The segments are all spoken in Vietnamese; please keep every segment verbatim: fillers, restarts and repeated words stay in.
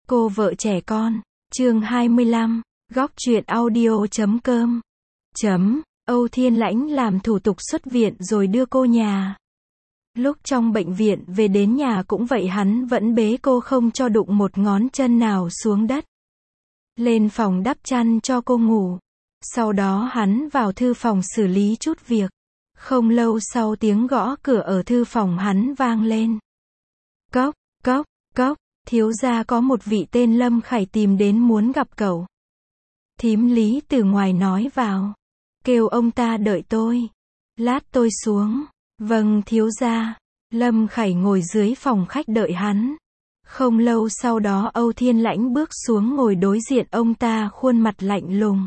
Cô vợ trẻ con. Chương hai mươi lăm. Góc truyện audio chấm com. Chấm. Âu Thiên Lãnh làm thủ tục xuất viện rồi đưa cô nhà. Lúc trong bệnh viện về đến nhà cũng vậy, hắn vẫn bế cô không cho đụng một ngón chân nào xuống đất. Lên phòng đắp chăn cho cô ngủ. Sau đó hắn vào thư phòng xử lý chút việc. Không lâu sau tiếng gõ cửa ở thư phòng hắn vang lên. Cốc, cốc, cốc, thiếu gia có một vị tên Lâm Khải tìm đến muốn gặp cậu. Thím Lý từ ngoài nói vào. Kêu ông ta đợi tôi. Lát tôi xuống. Vâng thiếu gia. Lâm Khải ngồi dưới phòng khách đợi hắn. Không lâu sau đó Âu Thiên Lãnh bước xuống ngồi đối diện ông ta, khuôn mặt lạnh lùng.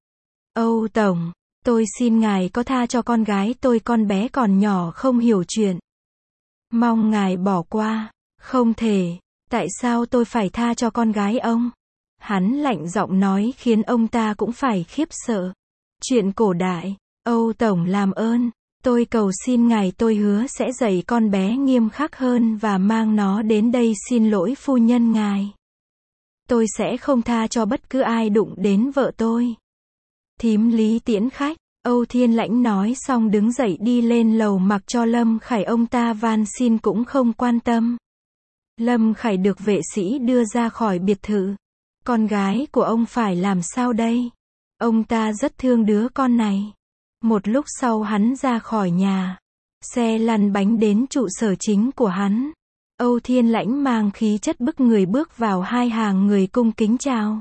Âu Tổng, tôi xin ngài có tha cho con gái tôi, con bé còn nhỏ không hiểu chuyện. Mong ngài bỏ qua. Không thể. Tại sao tôi phải tha cho con gái ông? Hắn lạnh giọng nói khiến ông ta cũng phải khiếp sợ. Chuyện cổ đại. Âu Tổng làm ơn. Tôi cầu xin ngài, tôi hứa sẽ dạy con bé nghiêm khắc hơn và mang nó đến đây xin lỗi phu nhân ngài. Tôi sẽ không tha cho bất cứ ai đụng đến vợ tôi. Thím Lý tiễn khách. Âu Thiên Lãnh nói xong đứng dậy đi lên lầu mặc cho Lâm Khải, ông ta van xin cũng không quan tâm. Lâm Khải được vệ sĩ đưa ra khỏi biệt thự. Con gái của ông phải làm sao đây? Ông ta rất thương đứa con này. Một lúc sau hắn ra khỏi nhà. Xe lăn bánh đến trụ sở chính của hắn. Âu Thiên Lãnh mang khí chất bức người bước vào, hai hàng người cung kính chào.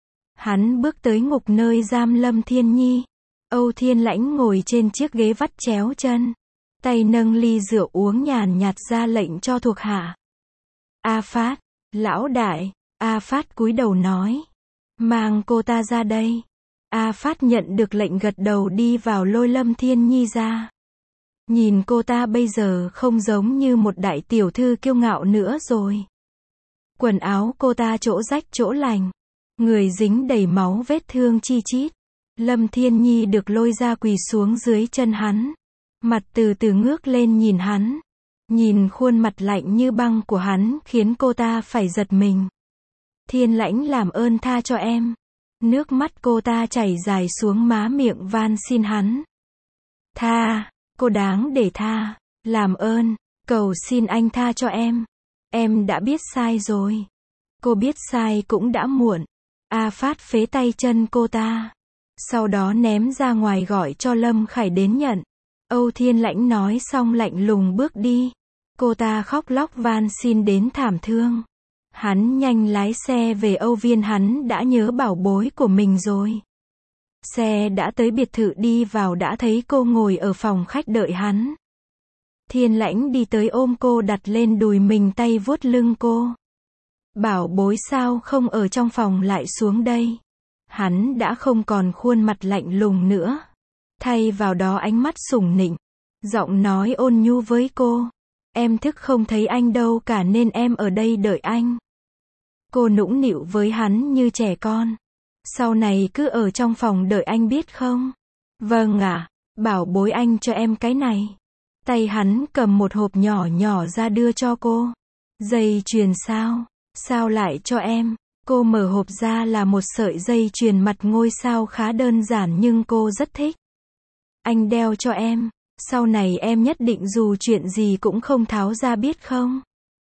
Hắn bước tới ngục nơi giam Lâm Thiên Nhi. Âu Thiên Lãnh ngồi trên chiếc ghế vắt chéo chân. Tay nâng ly rượu uống nhàn nhạt, ra lệnh cho thuộc hạ. A Phát, lão đại. A Phát cúi đầu nói. Mang cô ta ra đây. A Phát nhận được lệnh gật đầu đi vào lôi Lâm Thiên Nhi ra. Nhìn cô ta bây giờ không giống như một đại tiểu thư kiêu ngạo nữa rồi. Quần áo cô ta chỗ rách chỗ lành. Người dính đầy máu, vết thương chi chít. Lâm Thiên Nhi được lôi ra quỳ xuống dưới chân hắn. Mặt từ từ ngước lên nhìn hắn. Nhìn khuôn mặt lạnh như băng của hắn khiến cô ta phải giật mình. Thiên Lãnh làm ơn tha cho em. Nước mắt cô ta chảy dài xuống má, miệng van xin hắn. Tha, cô đáng để tha. Làm ơn, cầu xin anh tha cho em. Em đã biết sai rồi. Cô biết sai cũng đã muộn. A Phát phế tay chân cô ta. Sau đó ném ra ngoài gọi cho Lâm Khải đến nhận. Âu Thiên Lãnh nói xong lạnh lùng bước đi. Cô ta khóc lóc van xin đến thảm thương. Hắn nhanh lái xe về Âu Viên, hắn đã nhớ bảo bối của mình rồi. Xe đã tới biệt thự, đi vào đã thấy cô ngồi ở phòng khách đợi hắn. Thiên Lãnh đi tới ôm cô đặt lên đùi mình, tay vuốt lưng cô. Bảo bối sao không ở trong phòng lại xuống đây? Hắn đã không còn khuôn mặt lạnh lùng nữa. Thay vào đó ánh mắt sủng nịnh. Giọng nói ôn nhu với cô. Em thức không thấy anh đâu cả nên em ở đây đợi anh. Cô nũng nịu với hắn như trẻ con. Sau này cứ ở trong phòng đợi anh biết không? Vâng ạ, bảo bối anh cho em cái này. Tay hắn cầm một hộp nhỏ nhỏ ra đưa cho cô. Dây chuyền sao? Sao lại cho em? Cô mở hộp ra là một sợi dây chuyền mặt ngôi sao khá đơn giản nhưng cô rất thích. Anh đeo cho em. Sau này em nhất định dù chuyện gì cũng không tháo ra biết không?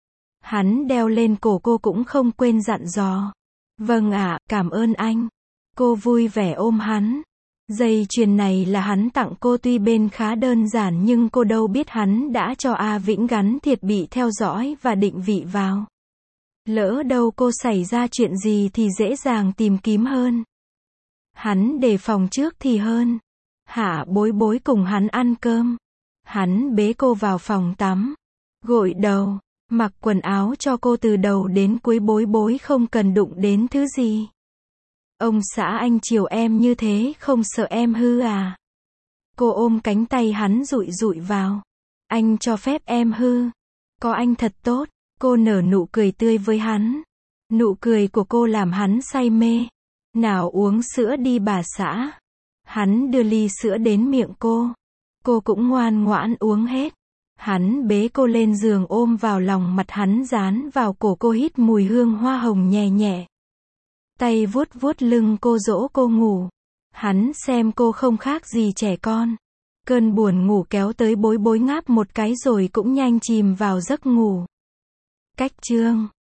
Hắn đeo lên cổ cô cũng không quên dặn dò. Vâng ạ, cảm ơn anh. Cô vui vẻ ôm hắn. Dây chuyền này là hắn tặng cô, tuy bên khá đơn giản nhưng cô đâu biết hắn đã cho A Vĩnh gắn thiết bị theo dõi và định vị vào. Lỡ đâu cô xảy ra chuyện gì thì dễ dàng tìm kiếm hơn. Hắn đề phòng trước thì hơn. Hạ Bối Bối cùng hắn ăn cơm. Hắn bế cô vào phòng tắm. Gội đầu. Mặc quần áo cho cô từ đầu đến cuối, Bối Bối không cần đụng đến thứ gì. Ông xã anh chiều em như thế không sợ em hư à? Cô ôm cánh tay hắn dụi dụi vào. Anh cho phép em hư. Có anh thật tốt. Cô nở nụ cười tươi với hắn. Nụ cười của cô làm hắn say mê. Nào uống sữa đi bà xã. Hắn đưa ly sữa đến miệng cô. Cô cũng ngoan ngoãn uống hết. Hắn bế cô lên giường ôm vào lòng, mặt hắn dán vào cổ cô, hít mùi hương hoa hồng nhẹ nhẹ. Tay vuốt vuốt lưng cô, dỗ cô ngủ. Hắn xem cô không khác gì trẻ con. Cơn buồn ngủ kéo tới, bối bối ngáp một cái rồi cũng nhanh chìm vào giấc ngủ. Cách chương